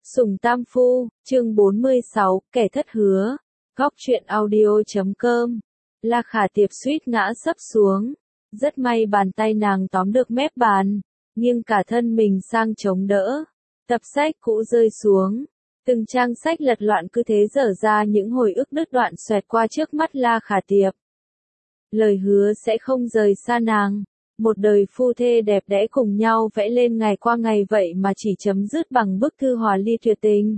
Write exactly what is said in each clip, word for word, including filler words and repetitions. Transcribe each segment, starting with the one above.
Sùng Tam Phu, chương bốn mươi sáu, kẻ thất hứa. Góc truyện audio.com. La Khả Tiệp suýt ngã sấp xuống. Rất may bàn tay nàng tóm được mép bàn, nghiêng cả thân mình sang chống đỡ. Tập sách cũ rơi xuống. Từng trang sách lật loạn cứ thế dở ra những hồi ức đứt đoạn xoẹt qua trước mắt La Khả Tiệp. Lời hứa sẽ không rời xa nàng. Một đời phu thê đẹp đẽ cùng nhau vẽ lên ngày qua ngày vậy mà chỉ chấm dứt bằng bức thư hòa ly tuyệt tình.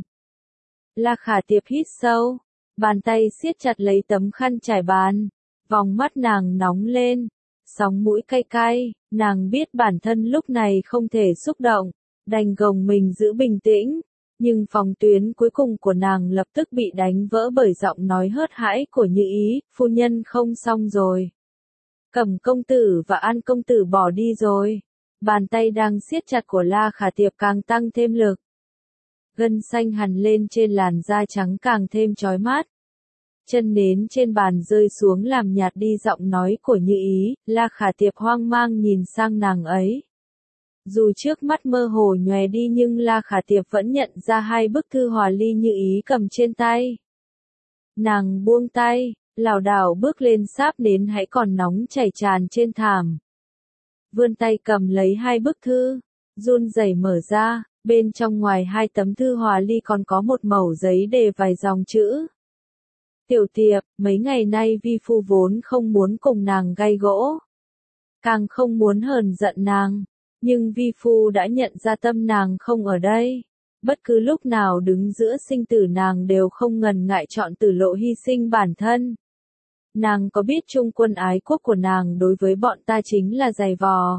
La Khả Tiệp hít sâu, bàn tay siết chặt lấy tấm khăn trải bàn, vòng mắt nàng nóng lên, sóng mũi cay cay, nàng biết bản thân lúc này không thể xúc động, đành gồng mình giữ bình tĩnh, nhưng phòng tuyến cuối cùng của nàng lập tức bị đánh vỡ bởi giọng nói hớt hãi của Như Ý, phu nhân không xong rồi. Cẩm công tử và An công tử bỏ đi rồi. Bàn tay đang siết chặt của La Khả Tiệp càng tăng thêm lực. Gân xanh hằn lên trên làn da trắng càng thêm chói mắt. Chân nến trên bàn rơi xuống làm nhạt đi giọng nói của Như Ý, La Khả Tiệp hoang mang nhìn sang nàng ấy. Dù trước mắt mơ hồ nhòe đi nhưng La Khả Tiệp vẫn nhận ra hai bức thư hòa ly Như Ý cầm trên tay. Nàng buông tay, lảo đảo bước lên sáp nến hãy còn nóng chảy tràn trên thảm. Vươn tay cầm lấy hai bức thư, run rẩy mở ra, bên trong ngoài hai tấm thư hòa ly còn có một mẩu giấy đề vài dòng chữ. Tiểu Tiệp, mấy ngày nay vi phu vốn không muốn cùng nàng gay gỗ, càng không muốn hờn giận nàng, nhưng vi phu đã nhận ra tâm nàng không ở đây. Bất cứ lúc nào đứng giữa sinh tử nàng đều không ngần ngại chọn tử lộ hy sinh bản thân. Nàng có biết trung quân ái quốc của nàng đối với bọn ta chính là giày vò.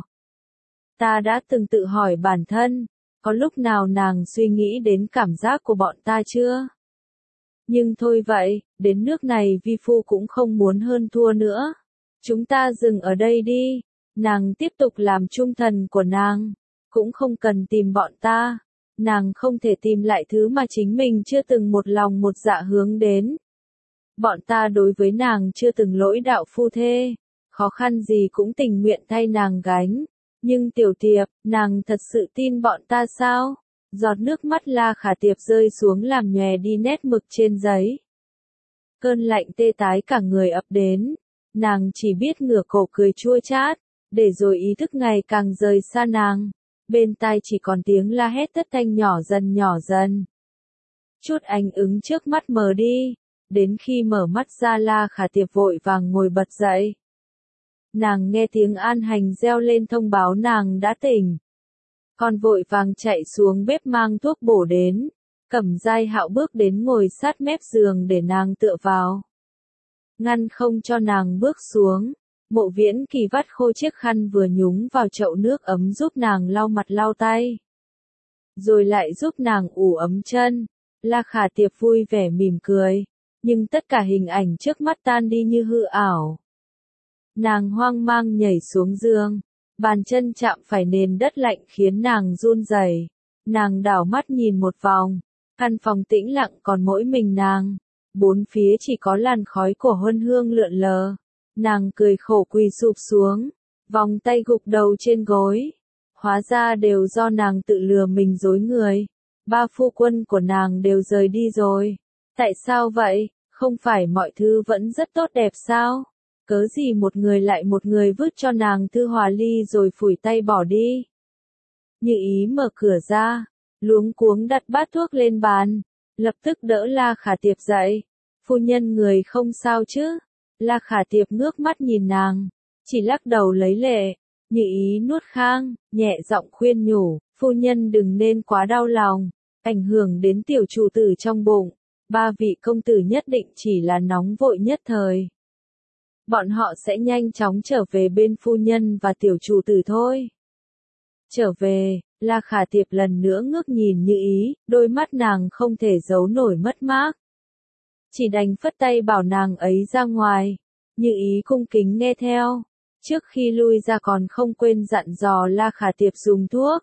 Ta đã từng tự hỏi bản thân, có lúc nào nàng suy nghĩ đến cảm giác của bọn ta chưa? Nhưng thôi vậy, đến nước này vi phu cũng không muốn hơn thua nữa. Chúng ta dừng ở đây đi, nàng tiếp tục làm trung thần của nàng, cũng không cần tìm bọn ta. Nàng không thể tìm lại thứ mà chính mình chưa từng một lòng một dạ hướng đến. Bọn ta đối với nàng chưa từng lỗi đạo phu thê, khó khăn gì cũng tình nguyện thay nàng gánh. Nhưng Tiểu Tiệp, nàng thật sự tin bọn ta sao? Giọt nước mắt La Khả Tiệp rơi xuống làm nhòe đi nét mực trên giấy. Cơn lạnh tê tái cả người ập đến, nàng chỉ biết ngửa cổ cười chua chát, để rồi ý thức ngày càng rời xa nàng. Bên tai chỉ còn tiếng la hét thất thanh nhỏ dần nhỏ dần. Chút ánh ứng trước mắt mờ đi, đến khi mở mắt ra La Khả Tiệp vội vàng ngồi bật dậy. Nàng nghe tiếng An Hành reo lên thông báo nàng đã tỉnh. Còn vội vàng chạy xuống bếp mang thuốc bổ đến, Cẩm Giai Hạo bước đến ngồi sát mép giường để nàng tựa vào. Ngăn không cho nàng bước xuống. Mộ Viễn Kỳ vắt khô chiếc khăn vừa nhúng vào chậu nước ấm giúp nàng lau mặt lau tay. Rồi lại giúp nàng ủ ấm chân. La Khả Tiệp vui vẻ mỉm cười. Nhưng tất cả hình ảnh trước mắt tan đi như hư ảo. Nàng hoang mang nhảy xuống giường. Bàn chân chạm phải nền đất lạnh khiến nàng run rẩy. Nàng đảo mắt nhìn một vòng. Căn phòng tĩnh lặng còn mỗi mình nàng. Bốn phía chỉ có làn khói của huân hương lượn lờ. Nàng cười khổ quỳ sụp xuống, vòng tay gục đầu trên gối. Hóa ra đều do nàng tự lừa mình dối người. Ba phu quân của nàng đều rời đi rồi. Tại sao vậy? Không phải mọi thứ vẫn rất tốt đẹp sao? Cớ gì một người lại một người vứt cho nàng thư hòa ly rồi phủi tay bỏ đi? Như Ý mở cửa ra, luống cuống đặt bát thuốc lên bàn, lập tức đỡ La Khả Tiệp dậy. Phu nhân người không sao chứ? La Khả Tiệp ngước mắt nhìn nàng, chỉ lắc đầu lấy lệ. Như Ý nuốt khang, nhẹ giọng khuyên nhủ, phu nhân đừng nên quá đau lòng, ảnh hưởng đến tiểu chủ tử trong bụng. Ba vị công tử nhất định chỉ là nóng vội nhất thời. Bọn họ sẽ nhanh chóng trở về bên phu nhân và tiểu chủ tử thôi. Trở về, La Khả Tiệp lần nữa ngước nhìn Như Ý, đôi mắt nàng không thể giấu nổi mất mát. Chỉ đành phất tay bảo nàng ấy ra ngoài. Như Ý cung kính nghe theo. Trước khi lui ra còn không quên dặn dò La Khả Tiệp dùng thuốc.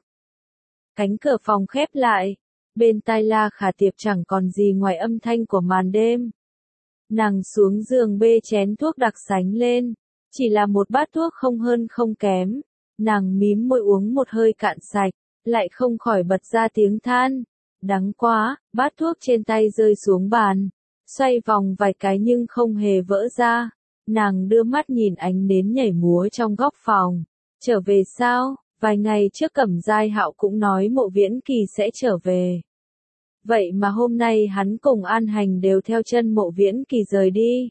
Cánh cửa phòng khép lại. Bên tai La Khả Tiệp chẳng còn gì ngoài âm thanh của màn đêm. Nàng xuống giường bê chén thuốc đặc sánh lên. Chỉ là một bát thuốc không hơn không kém. Nàng mím môi uống một hơi cạn sạch. Lại không khỏi bật ra tiếng than. Đắng quá, bát thuốc trên tay rơi xuống bàn, xoay vòng vài cái nhưng không hề vỡ ra. Nàng đưa mắt nhìn ánh nến nhảy múa trong góc phòng. Trở về sao? Vài ngày trước Cẩm Giai Hạo cũng nói Mộ Viễn Kỳ sẽ trở về. Vậy mà hôm nay hắn cùng An Hành đều theo chân Mộ Viễn Kỳ rời đi.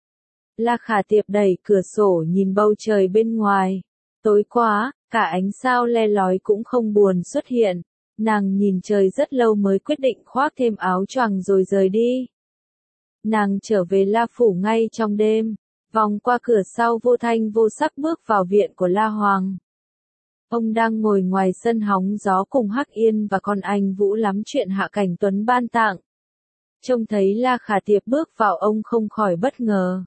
La Khả Tiệp đẩy cửa sổ nhìn bầu trời bên ngoài. Tối quá, cả ánh sao le lói cũng không buồn xuất hiện. Nàng nhìn trời rất lâu mới quyết định khoác thêm áo choàng rồi rời đi. Nàng trở về La Phủ ngay trong đêm, vòng qua cửa sau vô thanh vô sắc bước vào viện của La Hoàng. Ông đang ngồi ngoài sân hóng gió cùng Hắc Yên và con anh Vũ lắm chuyện Hạ Cảnh Tuấn ban tặng. Trông thấy La Khả Tiệp bước vào ông không khỏi bất ngờ.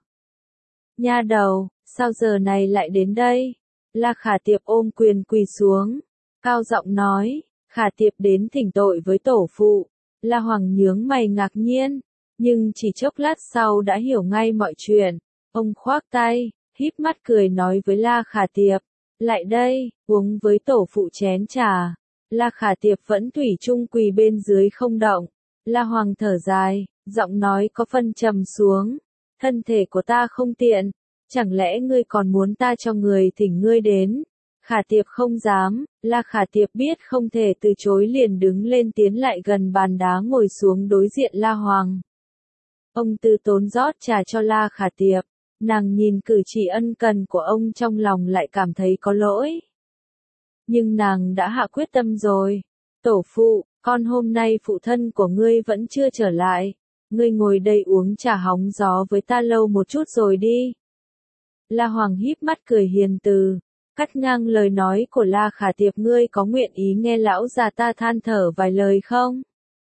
Nha đầu, sao giờ này lại đến đây? La Khả Tiệp ôm quyền quỳ xuống, cao giọng nói, Khả Tiệp đến thỉnh tội với tổ phụ. La Hoàng nhướng mày ngạc nhiên, nhưng chỉ chốc lát sau đã hiểu ngay mọi chuyện. Ông khoác tay, híp mắt cười nói với La Khả Tiệp, lại đây, uống với tổ phụ chén trà. La Khả Tiệp vẫn thủy chung quỳ bên dưới không động. La Hoàng thở dài, giọng nói có phân trầm xuống, thân thể của ta không tiện, chẳng lẽ ngươi còn muốn ta cho người thỉnh ngươi đến? Khả Tiệp không dám, La Khả Tiệp biết không thể từ chối liền đứng lên tiến lại gần bàn đá ngồi xuống đối diện La Hoàng. Ông từ tốn rót trà cho La Khả Tiệp, nàng nhìn cử chỉ ân cần của ông trong lòng lại cảm thấy có lỗi. Nhưng nàng đã hạ quyết tâm rồi. Tổ phụ, con hôm nay phụ thân của ngươi vẫn chưa trở lại. Ngươi ngồi đây uống trà hóng gió với ta lâu một chút rồi đi. La Hoàng híp mắt cười hiền từ, cắt ngang lời nói của La Khả Tiệp, ngươi có nguyện ý nghe lão già ta than thở vài lời không?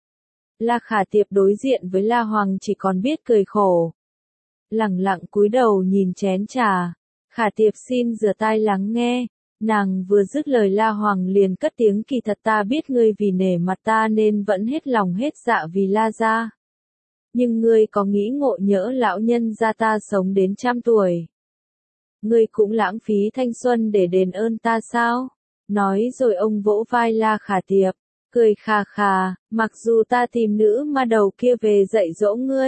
La Khả Tiệp đối diện với La Hoàng chỉ còn biết cười khổ. Lẳng lặng cúi đầu nhìn chén trà. Khả Tiệp xin rửa tai lắng nghe. Nàng vừa dứt lời La Hoàng liền cất tiếng, kỳ thật ta biết ngươi vì nể mặt ta nên vẫn hết lòng hết dạ vì La gia. Nhưng ngươi có nghĩ ngộ nhỡ lão nhân gia ta sống đến trăm tuổi? Ngươi cũng lãng phí thanh xuân để đền ơn ta sao? Nói rồi ông vỗ vai La Khả Tiệp, cười khà khà, mặc dù ta tìm nữ ma đầu kia về dạy dỗ ngươi,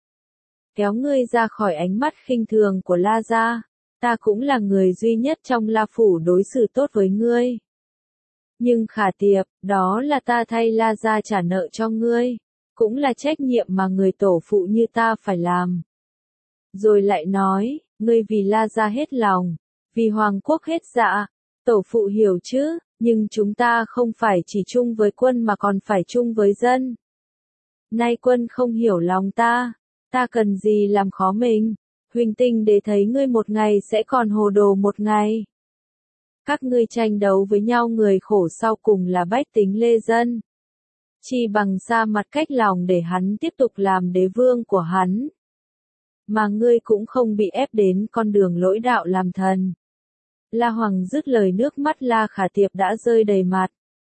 kéo ngươi ra khỏi ánh mắt khinh thường của La gia, ta cũng là người duy nhất trong La Phủ đối xử tốt với ngươi. Nhưng Khả Tiệp, đó là ta thay La gia trả nợ cho ngươi, cũng là trách nhiệm mà người tổ phụ như ta phải làm. Rồi lại nói, ngươi vì La gia hết lòng, vì Hoàng quốc hết dạ, tổ phụ hiểu chứ, nhưng chúng ta không phải chỉ chung với quân mà còn phải chung với dân. Nay quân không hiểu lòng ta, ta cần gì làm khó mình? Huỳnh Tinh Đế thấy ngươi một ngày sẽ còn hồ đồ một ngày. Các ngươi tranh đấu với nhau, người khổ sau cùng là bách tính lê dân. Chỉ bằng xa mặt cách lòng để hắn tiếp tục làm đế vương của hắn. Mà ngươi cũng không bị ép đến con đường lỗi đạo làm thần. La Hoàng dứt lời, nước mắt La Khả Tiệp đã rơi đầy mặt.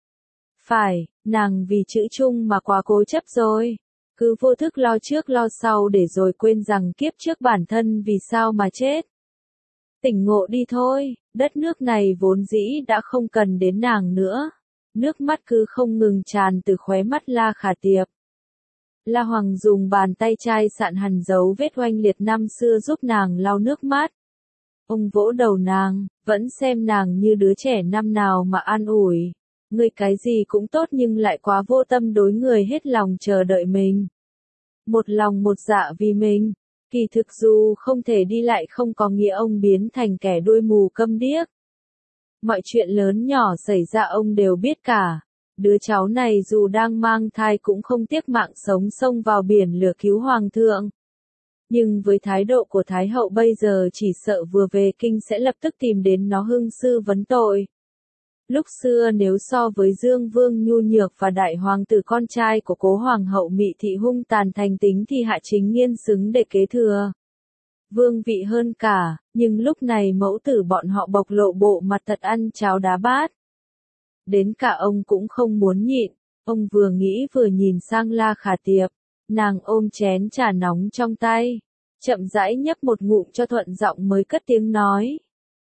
Phải, nàng vì chữ chung mà quá cố chấp rồi. Cứ vô thức lo trước lo sau để rồi quên rằng kiếp trước bản thân vì sao mà chết. Tỉnh ngộ đi thôi, đất nước này vốn dĩ đã không cần đến nàng nữa. Nước mắt cứ không ngừng tràn từ khóe mắt La Khả Tiệp. La Hoàng dùng bàn tay chai sạn hằn dấu vết oanh liệt năm xưa giúp nàng lau nước mắt. Ông vỗ đầu nàng, vẫn xem nàng như đứa trẻ năm nào mà an ủi. Ngươi cái gì cũng tốt nhưng lại quá vô tâm đối người hết lòng chờ đợi mình. Một lòng một dạ vì mình. Kỳ thực dù không thể đi lại không có nghĩa ông biến thành kẻ đuôi mù câm điếc. Mọi chuyện lớn nhỏ xảy ra ông đều biết cả. Đứa cháu này dù đang mang thai cũng không tiếc mạng sống xông vào biển lửa cứu hoàng thượng. Nhưng với thái độ của Thái hậu bây giờ chỉ sợ vừa về kinh sẽ lập tức tìm đến nó hưng sư vấn tội. Lúc xưa nếu so với Dương Vương nhu nhược và đại hoàng tử con trai của cố hoàng hậu Mị Thị hung tàn thành tính thì Hạ Chính Nghiên xứng để kế thừa vương vị hơn cả, nhưng lúc này mẫu tử bọn họ bộc lộ bộ mặt thật ăn cháo đá bát. Đến cả ông cũng không muốn nhịn, ông vừa nghĩ vừa nhìn sang La Khả Tiệp, nàng ôm chén trà nóng trong tay, chậm rãi nhấp một ngụm cho thuận giọng mới cất tiếng nói.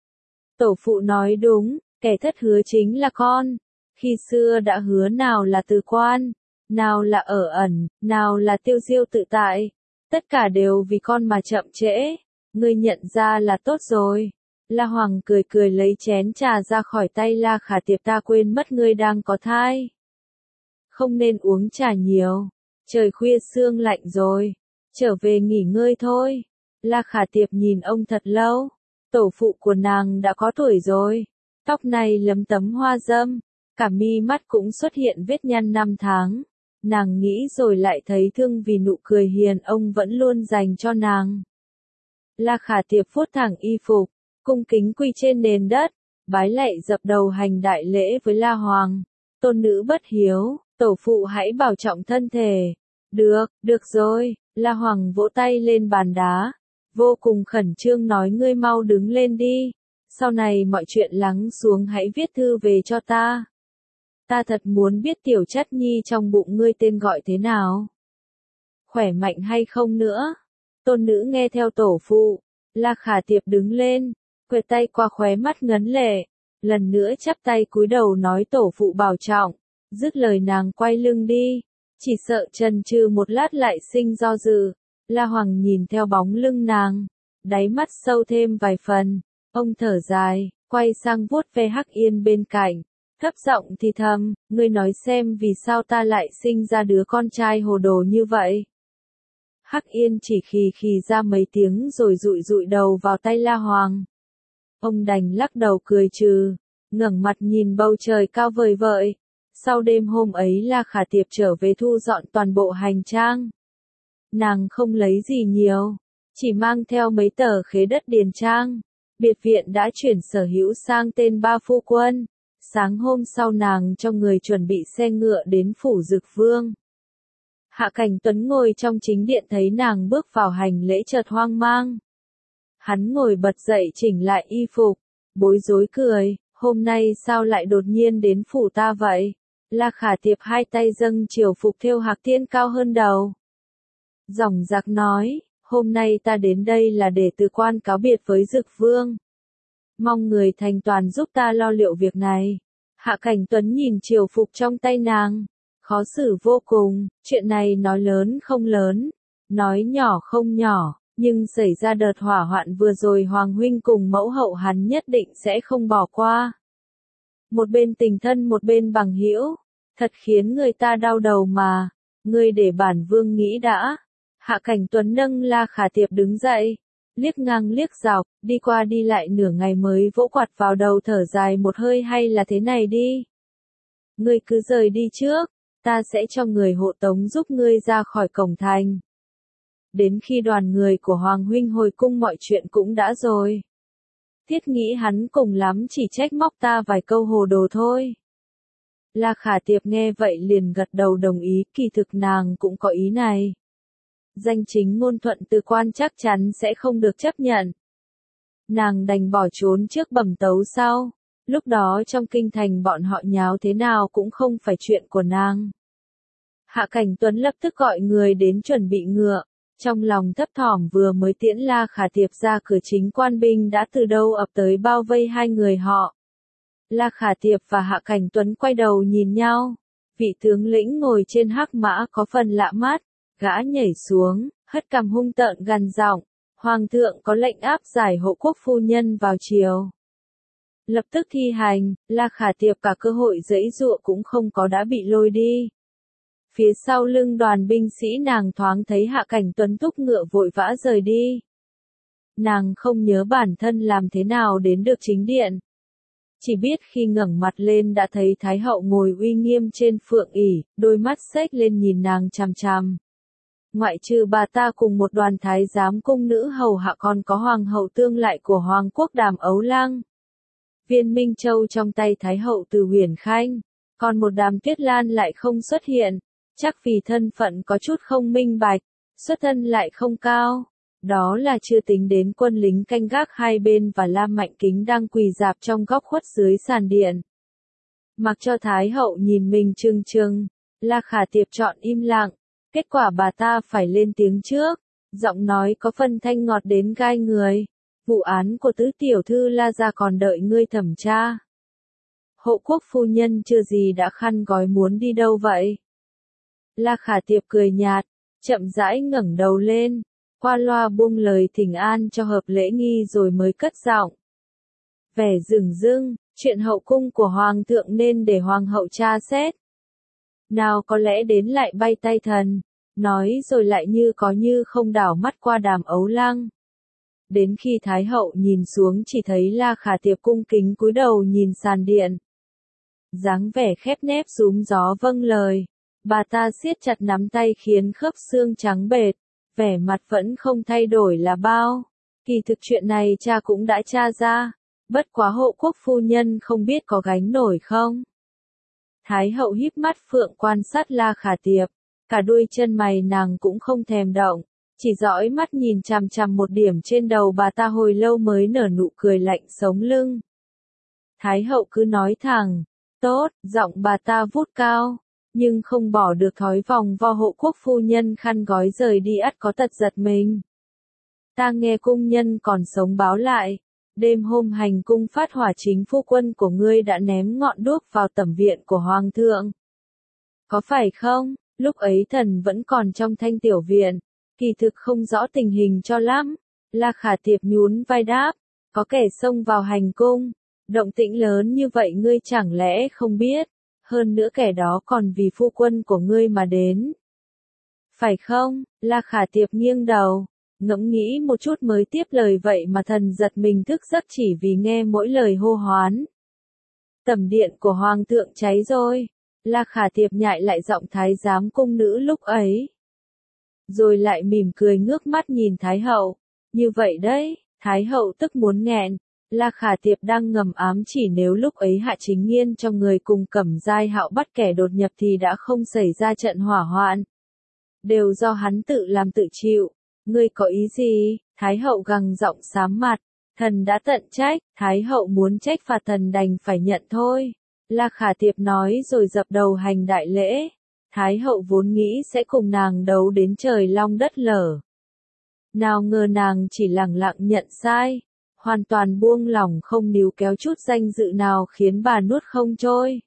Tổ phụ nói đúng, kẻ thất hứa chính là con, khi xưa đã hứa nào là từ quan, nào là ở ẩn, nào là tiêu diêu tự tại. Tất cả đều vì con mà chậm trễ. Ngươi nhận ra là tốt rồi. La Hoàng cười cười lấy chén trà ra khỏi tay La Khả Tiệp, ta quên mất ngươi đang có thai. Không nên uống trà nhiều. Trời khuya sương lạnh rồi. Trở về nghỉ ngơi thôi. La Khả Tiệp nhìn ông thật lâu. Tổ phụ của nàng đã có tuổi rồi. Tóc này lấm tấm hoa râm. Cả mi mắt cũng xuất hiện vết nhăn năm tháng. Nàng nghĩ rồi lại thấy thương vì nụ cười hiền ông vẫn luôn dành cho nàng. La Khả Tiệp phốt thẳng y phục, cung kính quỳ trên nền đất, bái lạy dập đầu hành đại lễ với La Hoàng. Tôn nữ bất hiếu, tổ phụ hãy bảo trọng thân thể. Được, được rồi, La Hoàng vỗ tay lên bàn đá, vô cùng khẩn trương nói ngươi mau đứng lên đi. Sau này mọi chuyện lắng xuống hãy viết thư về cho ta. Ta thật muốn biết tiểu chất nhi trong bụng ngươi tên gọi thế nào. Khỏe mạnh hay không nữa. Tôn nữ nghe theo tổ phụ. La Khả Tiệp đứng lên, quẹt tay qua khóe mắt ngấn lệ. Lần nữa chắp tay cúi đầu nói tổ phụ bảo trọng. Dứt lời nàng quay lưng đi. Chỉ sợ chần chừ một lát lại sinh do dự. La Hoàng nhìn theo bóng lưng nàng. Đáy mắt sâu thêm vài phần. Ông thở dài, quay sang vuốt ve Hắc Yên bên cạnh. Thấp giọng thì thầm, ngươi nói xem vì sao ta lại sinh ra đứa con trai hồ đồ như vậy. Hắc Yên chỉ khì khì ra mấy tiếng rồi dụi dụi đầu vào tay La Hoàng. Ông đành lắc đầu cười trừ, ngẩng mặt nhìn bầu trời cao vời vợi. Sau đêm hôm ấy La Khả Tiệp trở về thu dọn toàn bộ hành trang. Nàng không lấy gì nhiều, chỉ mang theo mấy tờ khế đất điền trang. Biệt viện đã chuyển sở hữu sang tên ba phu quân. Sáng hôm sau nàng cho người chuẩn bị xe ngựa đến phủ Dực Vương. Hạ Cảnh Tuấn ngồi trong chính điện thấy nàng bước vào hành lễ chợt hoang mang. Hắn ngồi bật dậy chỉnh lại y phục, bối rối cười, hôm nay sao lại đột nhiên đến phủ ta vậy? La Khả Tiệp hai tay dâng triều phục thêu hạc tiên cao hơn đầu. Dòng dạc nói, hôm nay ta đến đây là để từ quan cáo biệt với Dực Vương. Mong người thành toàn giúp ta lo liệu việc này. Hạ Cảnh Tuấn nhìn triều phục trong tay nàng. Khó xử vô cùng, chuyện này nói lớn không lớn, nói nhỏ không nhỏ, nhưng xảy ra đợt hỏa hoạn vừa rồi Hoàng huynh cùng mẫu hậu hắn nhất định sẽ không bỏ qua. Một bên tình thân một bên bằng hữu, thật khiến người ta đau đầu mà, ngươi để bản vương nghĩ đã. Hạ Cảnh Tuấn nâng La Khả Tiệp đứng dậy, liếc ngang liếc dọc, đi qua đi lại nửa ngày mới vỗ quạt vào đầu thở dài một hơi hay là thế này đi. Ngươi cứ rời đi trước. Ta sẽ cho người hộ tống giúp ngươi ra khỏi cổng thành. Đến khi đoàn người của Hoàng huynh hồi cung mọi chuyện cũng đã rồi. Thiết nghĩ hắn cùng lắm chỉ trách móc ta vài câu hồ đồ thôi. La Khả Tiệp nghe vậy liền gật đầu đồng ý, kỳ thực nàng cũng có ý này. Danh chính ngôn thuận từ quan chắc chắn sẽ không được chấp nhận. Nàng đành bỏ trốn trước bẩm tấu sau. Lúc đó trong kinh thành bọn họ nháo thế nào cũng không phải chuyện của nàng. Hạ Cảnh Tuấn lập tức gọi người đến chuẩn bị ngựa. Trong lòng thấp thỏm vừa mới tiễn La Khả Tiệp ra cửa chính quan binh đã từ đâu ập tới bao vây hai người họ. La Khả Tiệp và Hạ Cảnh Tuấn quay đầu nhìn nhau. Vị tướng lĩnh ngồi trên hắc mã có phần lạ mắt. Gã nhảy xuống, hất cằm hung tợn gằn giọng. Hoàng thượng có lệnh áp giải hộ quốc phu nhân vào triều. Lập tức thi hành, La Khả Tiệp cả cơ hội giãy giụa cũng không có đã bị lôi đi. Phía sau lưng đoàn binh sĩ nàng thoáng thấy Hạ Cảnh Tuấn thúc ngựa vội vã rời đi. Nàng không nhớ bản thân làm thế nào đến được chính điện. Chỉ biết khi ngẩng mặt lên đã thấy Thái hậu ngồi uy nghiêm trên phượng ỷ, đôi mắt xếch lên nhìn nàng chằm chằm. Ngoại trừ bà ta cùng một đoàn thái giám cung nữ hầu hạ còn có hoàng hậu tương lại của Hoàng quốc Đàm Ấu Lăng. Viên Minh Châu trong tay Thái hậu Từ Huyền Khanh, còn một Đàm Tuyết Lan lại không xuất hiện, chắc vì thân phận có chút không minh bạch, xuất thân lại không cao. Đó là chưa tính đến quân lính canh gác hai bên và Lam Mạnh Kính đang quỳ rạp trong góc khuất dưới sàn điện. Mặc cho Thái hậu nhìn mình trừng trừng, La Khả Tiệp chọn im lặng, kết quả bà ta phải lên tiếng trước, giọng nói có phần thanh ngọt đến gai người. Vụ án của tứ tiểu thư La gia còn đợi ngươi thẩm tra. Hộ quốc phu nhân chưa gì đã khăn gói muốn đi đâu vậy? La Khả Tiệp cười nhạt, chậm rãi ngẩng đầu lên, qua loa buông lời thỉnh an cho hợp lễ nghi rồi mới cất giọng. Vẻ dửng dưng, chuyện hậu cung của hoàng thượng nên để hoàng hậu tra xét. Nào có lẽ đến lại bay tay thần, nói rồi lại như có như không đảo mắt qua Đàm Ấu Lăng. Đến khi Thái hậu nhìn xuống chỉ thấy La Khả Tiệp cung kính cúi đầu nhìn sàn điện. Dáng vẻ khép nép rúm gió vâng lời, bà ta siết chặt nắm tay khiến khớp xương trắng bệch, vẻ mặt vẫn không thay đổi là bao. Kỳ thực chuyện này cha cũng đã tra ra, bất quá hộ quốc phu nhân không biết có gánh nổi không. Thái hậu híp mắt phượng quan sát La Khả Tiệp, cả đuôi chân mày nàng cũng không thèm động, chỉ dõi mắt nhìn chằm chằm một điểm trên đầu bà ta hồi lâu mới nở nụ cười lạnh sống lưng. Thái hậu cứ nói thẳng, tốt, giọng bà ta vút cao, nhưng không bỏ được thói vòng vo hộ quốc phu nhân khăn gói rời đi ắt có tật giật mình. Ta nghe cung nhân còn sống báo lại, đêm hôm hành cung phát hỏa chính phu quân của ngươi đã ném ngọn đuốc vào tẩm viện của hoàng thượng. Có phải không? Lúc ấy thần vẫn còn trong thanh tiểu viện, kỳ thực không rõ tình hình cho lắm. La Khả Tiệp nhún vai đáp, có kẻ xông vào hành cung, động tĩnh lớn như vậy ngươi chẳng lẽ không biết, hơn nữa kẻ đó còn vì phu quân của ngươi mà đến. Phải không? La Khả Tiệp nghiêng đầu, ngẫm nghĩ một chút mới tiếp lời vậy mà thần giật mình thức giấc chỉ vì nghe mỗi lời hô hoán. Tẩm điện của hoàng thượng cháy rồi. La Khả Tiệp nhại lại giọng thái giám cung nữ lúc ấy. Rồi lại mỉm cười ngước mắt nhìn Thái hậu. Như vậy đấy, Thái hậu tức muốn nghẹn. La Khả Tiệp đang ngầm ám chỉ nếu lúc ấy Hạ Chính Nghiên trong người cùng Cẩm Giai Hạo bắt kẻ đột nhập thì đã không xảy ra trận hỏa hoạn. Đều do hắn tự làm tự chịu. Ngươi có ý gì? Thái hậu gằn giọng xám mặt. Thần đã tận trách, Thái hậu muốn trách phạt thần đành phải nhận thôi. La Khả Tiệp nói rồi dập đầu hành đại lễ. Thái hậu vốn nghĩ sẽ cùng nàng đấu đến trời long đất lở. Nào ngờ nàng chỉ lẳng lặng nhận sai, hoàn toàn buông lỏng không níu kéo chút danh dự nào khiến bà nuốt không trôi.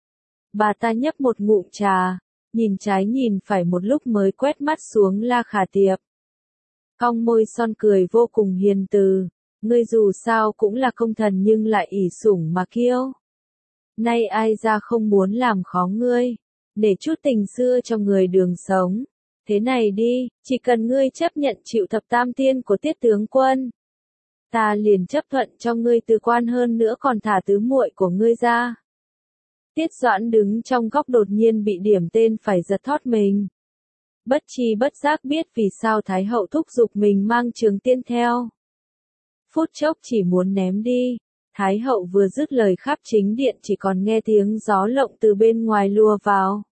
Bà ta nhấp một ngụm trà, nhìn trái nhìn phải một lúc mới quét mắt xuống La Khả Tiệp. Cong môi son cười vô cùng hiền từ, ngươi dù sao cũng là công thần nhưng lại ỷ sủng mà kiêu. Nay ai ra không muốn làm khó ngươi, để chút tình xưa cho người đường sống. Thế này đi, chỉ cần ngươi chấp nhận chịu thập tam tiên của Tiết tướng quân, ta liền chấp thuận cho ngươi từ quan hơn nữa còn thả tứ muội của ngươi ra. Tiết Doãn đứng trong góc đột nhiên bị điểm tên phải giật thót mình. Bất tri bất giác biết vì sao Thái hậu thúc giục mình mang Trường Tiên theo. Phút chốc chỉ muốn ném đi. Thái hậu vừa dứt lời khắp chính điện chỉ còn nghe tiếng gió lộng từ bên ngoài lùa vào.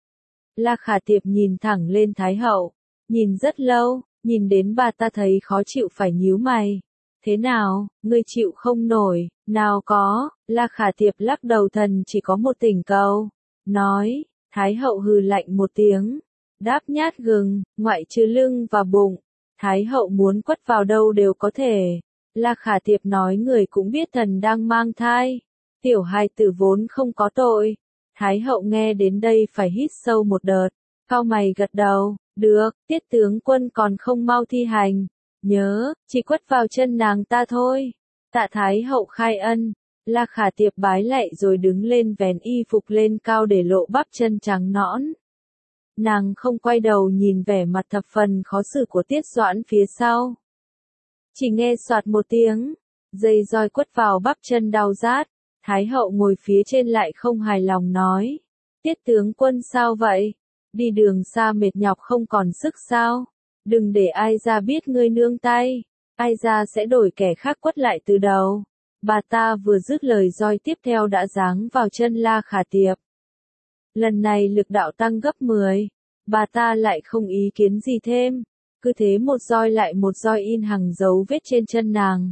La Khả Tiệp nhìn thẳng lên Thái hậu, nhìn rất lâu, nhìn đến bà ta thấy khó chịu phải nhíu mày. Thế nào, ngươi chịu không nổi? Nào có, La Khả Tiệp lắc đầu, thần chỉ có một thỉnh cầu. Nói, Thái hậu hừ lạnh một tiếng, đáp nhát gừng, ngoại trừ lưng và bụng. Thái hậu muốn quất vào đâu đều có thể. La Khả Tiệp nói người cũng biết thần đang mang thai. Tiểu hài tử vốn không có tội. Thái hậu nghe đến đây phải hít sâu một đợt. Cau mày gật đầu, được, Tiết tướng quân còn không mau thi hành. Nhớ, chỉ quất vào chân nàng ta thôi. Tạ Thái hậu khai ân. La Khả Tiệp bái lạy rồi đứng lên vén y phục lên cao để lộ bắp chân trắng nõn. Nàng không quay đầu nhìn vẻ mặt thập phần khó xử của Tiết Doãn phía sau. Chỉ nghe soạt một tiếng, dây roi quất vào bắp chân đau rát. Thái hậu ngồi phía trên lại không hài lòng nói. Tiết tướng quân sao vậy? Đi đường xa mệt nhọc không còn sức sao? Đừng để ai ra biết ngươi nương tay. Ai ra sẽ đổi kẻ khác quất lại từ đầu. Bà ta vừa dứt lời roi tiếp theo đã giáng vào chân La Khả Tiệp. Lần này lực đạo tăng gấp mười. Bà ta lại không ý kiến gì thêm. Cứ thế một roi lại một roi in hằng dấu vết trên chân nàng.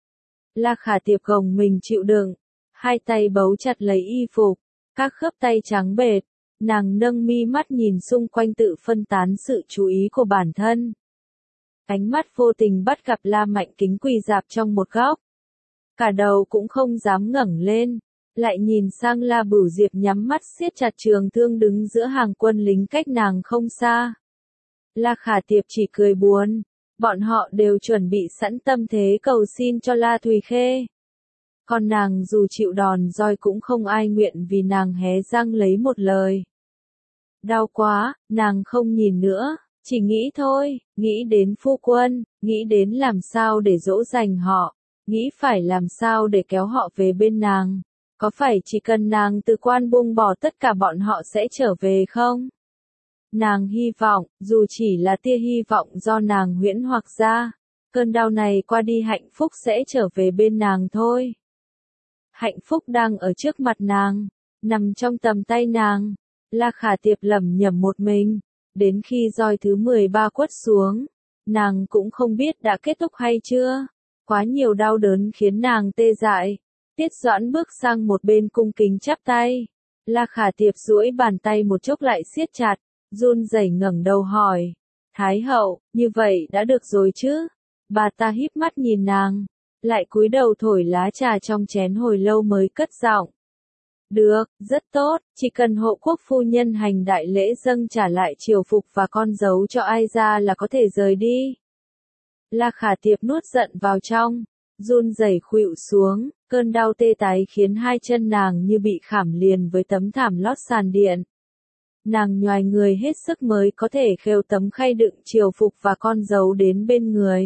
La Khả Tiệp gồng mình chịu đựng. Hai tay bấu chặt lấy y phục. Các khớp tay trắng bệt. Nàng nâng mi mắt nhìn xung quanh tự phân tán sự chú ý của bản thân. Ánh mắt vô tình bắt gặp La Mạnh Kính quỳ rạp trong một góc. Cả đầu cũng không dám ngẩng lên. lại nhìn sang La Bửu Diệp nhắm mắt siết chặt trường thương đứng giữa hàng quân lính cách nàng không xa. La Khả Tiệp chỉ cười buồn, bọn họ đều chuẩn bị sẵn tâm thế cầu xin cho La Thùy Khê. Còn nàng dù chịu đòn roi cũng không ai nguyện vì nàng hé răng lấy một lời. Đau quá, nàng không nhìn nữa, chỉ nghĩ thôi, nghĩ đến phu quân, nghĩ đến làm sao để dỗ dành họ, nghĩ phải làm sao để kéo họ về bên nàng. Có phải chỉ cần nàng từ quan buông bỏ tất cả bọn họ sẽ trở về không? Nàng hy vọng, dù chỉ là tia hy vọng do nàng huyễn hoặc ra, cơn đau này qua đi hạnh phúc sẽ trở về bên nàng thôi. Hạnh phúc đang ở trước mặt nàng, nằm trong tầm tay nàng. La Khả Tiệp lẩm nhẩm một mình, đến khi roi thứ mười ba quất xuống, nàng cũng không biết đã kết thúc hay chưa. Quá nhiều đau đớn khiến nàng tê dại. Tiết Doãn bước sang một bên cung kính chắp tay. La Khả Tiệp duỗi bàn tay một chốc lại siết chặt, run rẩy ngẩng đầu hỏi. Thái hậu, như vậy đã được rồi chứ? Bà ta híp mắt nhìn nàng, lại cúi đầu thổi lá trà trong chén hồi lâu mới cất giọng. Được, rất tốt, chỉ cần hộ quốc phu nhân hành đại lễ dâng trả lại triều phục và con dấu cho ai ra là có thể rời đi. La Khả Tiệp nuốt giận vào trong, run rẩy khuỵu xuống, cơn đau tê tái khiến hai chân nàng như bị khảm liền với tấm thảm lót sàn điện. Nàng nhoài người hết sức mới có thể khêu tấm khay đựng triều phục và con dấu đến bên người.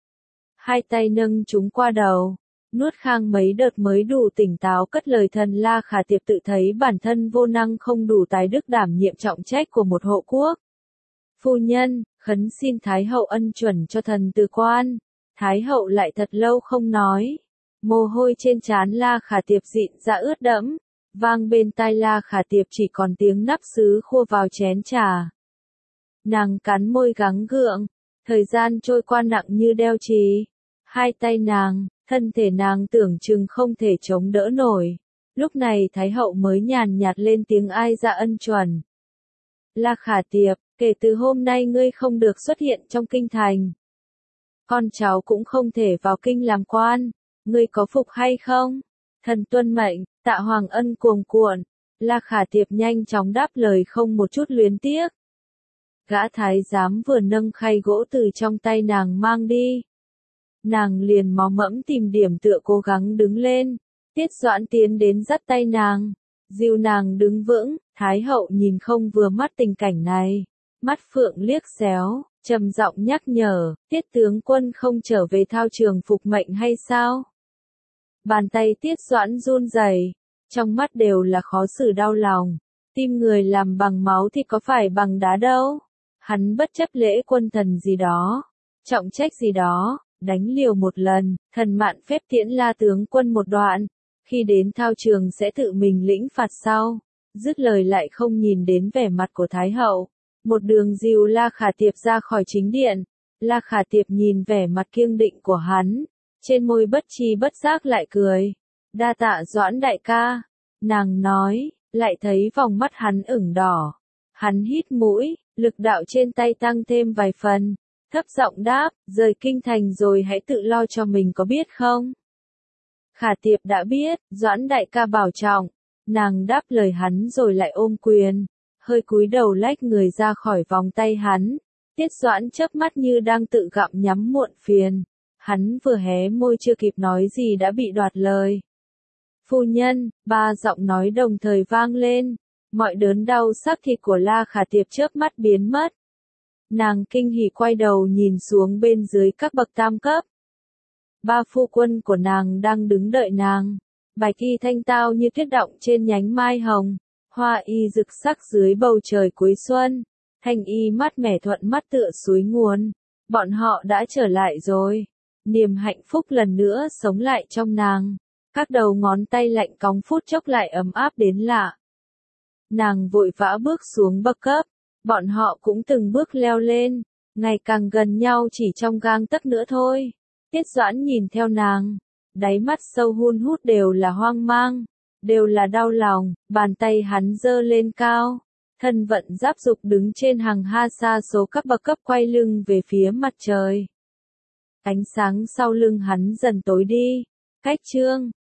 Hai tay nâng chúng qua đầu, nuốt khang mấy đợt mới đủ tỉnh táo cất lời thần. La Khả Tiệp tự thấy bản thân vô năng không đủ tài đức đảm nhiệm trọng trách của một hộ quốc. Phu nhân, khấn xin Thái hậu ân chuẩn cho thần từ quan. Thái hậu lại thật lâu không nói. Mồ hôi trên trán La Khả Tiệp dịn ra ướt đẫm, vang bên tai La Khả Tiệp chỉ còn tiếng nắp sứ khua vào chén trà. Nàng cắn môi gắng gượng, thời gian trôi qua nặng như đeo chì. Hai tay nàng, thân thể nàng tưởng chừng không thể chống đỡ nổi. Lúc này Thái hậu mới nhàn nhạt lên tiếng ai ra ân chuẩn. La Khả Tiệp, kể từ hôm nay ngươi không được xuất hiện trong kinh thành. Con cháu cũng không thể vào kinh làm quan, ngươi có phục hay không? Thần tuân mệnh, tạ hoàng ân cuồng cuộn. La Khả Tiệp nhanh chóng đáp lời không một chút luyến tiếc. Gã thái giám vừa nâng khay gỗ từ trong tay nàng mang đi. Nàng liền máu mẫm tìm điểm tựa cố gắng đứng lên. Tiết Doãn tiến đến dắt tay nàng, dìu nàng đứng vững. Thái hậu nhìn không vừa mắt tình cảnh này, mắt phượng liếc xéo, trầm giọng nhắc nhở, Tiết tướng quân không trở về thao trường phục mệnh hay sao? Bàn tay Tiết Doãn run rẩy, trong mắt đều là khó xử đau lòng. Tim người làm bằng máu thì có phải bằng đá đâu. Hắn bất chấp lễ quân thần gì đó, trọng trách gì đó, đánh liều một lần, thần mạn phép tiễn La tướng quân một đoạn. Khi đến thao trường sẽ tự mình lĩnh phạt sau. Dứt lời lại không nhìn đến vẻ mặt của Thái hậu. Một đường dìu La Khả Tiệp ra khỏi chính điện. La Khả Tiệp nhìn vẻ mặt kiêng định của hắn, trên môi bất chi bất giác lại cười. Đa tạ Doãn đại ca, nàng nói, lại thấy vòng mắt hắn ửng đỏ. Hắn hít mũi, lực đạo trên tay tăng thêm vài phần, thấp giọng đáp, rời kinh thành rồi hãy tự lo cho mình có biết không? Khả Tiệp đã biết, Doãn đại ca bảo trọng. Nàng đáp lời hắn rồi lại ôm quyền, hơi cúi đầu lách người ra khỏi vòng tay hắn. Tiết Doãn chớp mắt như đang tự gặm nhắm muộn phiền. Hắn vừa hé môi chưa kịp nói gì đã bị đoạt lời. Phu nhân, ba giọng nói đồng thời vang lên. Mọi đớn đau xác thịt của La Khả Tiệp chớp mắt biến mất. Nàng kinh hỉ quay đầu nhìn xuống bên dưới các bậc tam cấp. Ba phu quân của nàng đang đứng đợi nàng. Bạch y thanh tao như tuyết động trên nhánh mai hồng, hoa y rực sắc dưới bầu trời cuối xuân, thanh y mát mẻ thuận mắt tựa suối nguồn. Bọn họ đã trở lại rồi. Niềm hạnh phúc lần nữa sống lại trong nàng. Các đầu ngón tay lạnh cóng phút chốc lại ấm áp đến lạ. Nàng vội vã bước xuống bậc cấp. Bọn họ cũng từng bước leo lên, ngày càng gần nhau chỉ trong gang tấc nữa thôi. Tiết Doãn nhìn theo nàng. Đáy mắt sâu hun hút đều là hoang mang, đều là đau lòng. Bàn tay hắn giơ lên cao, thân vận giáp dục đứng trên hàng ha sa số các bậc cấp quay lưng về phía mặt trời. Ánh sáng sau lưng hắn dần tối đi. Cách chương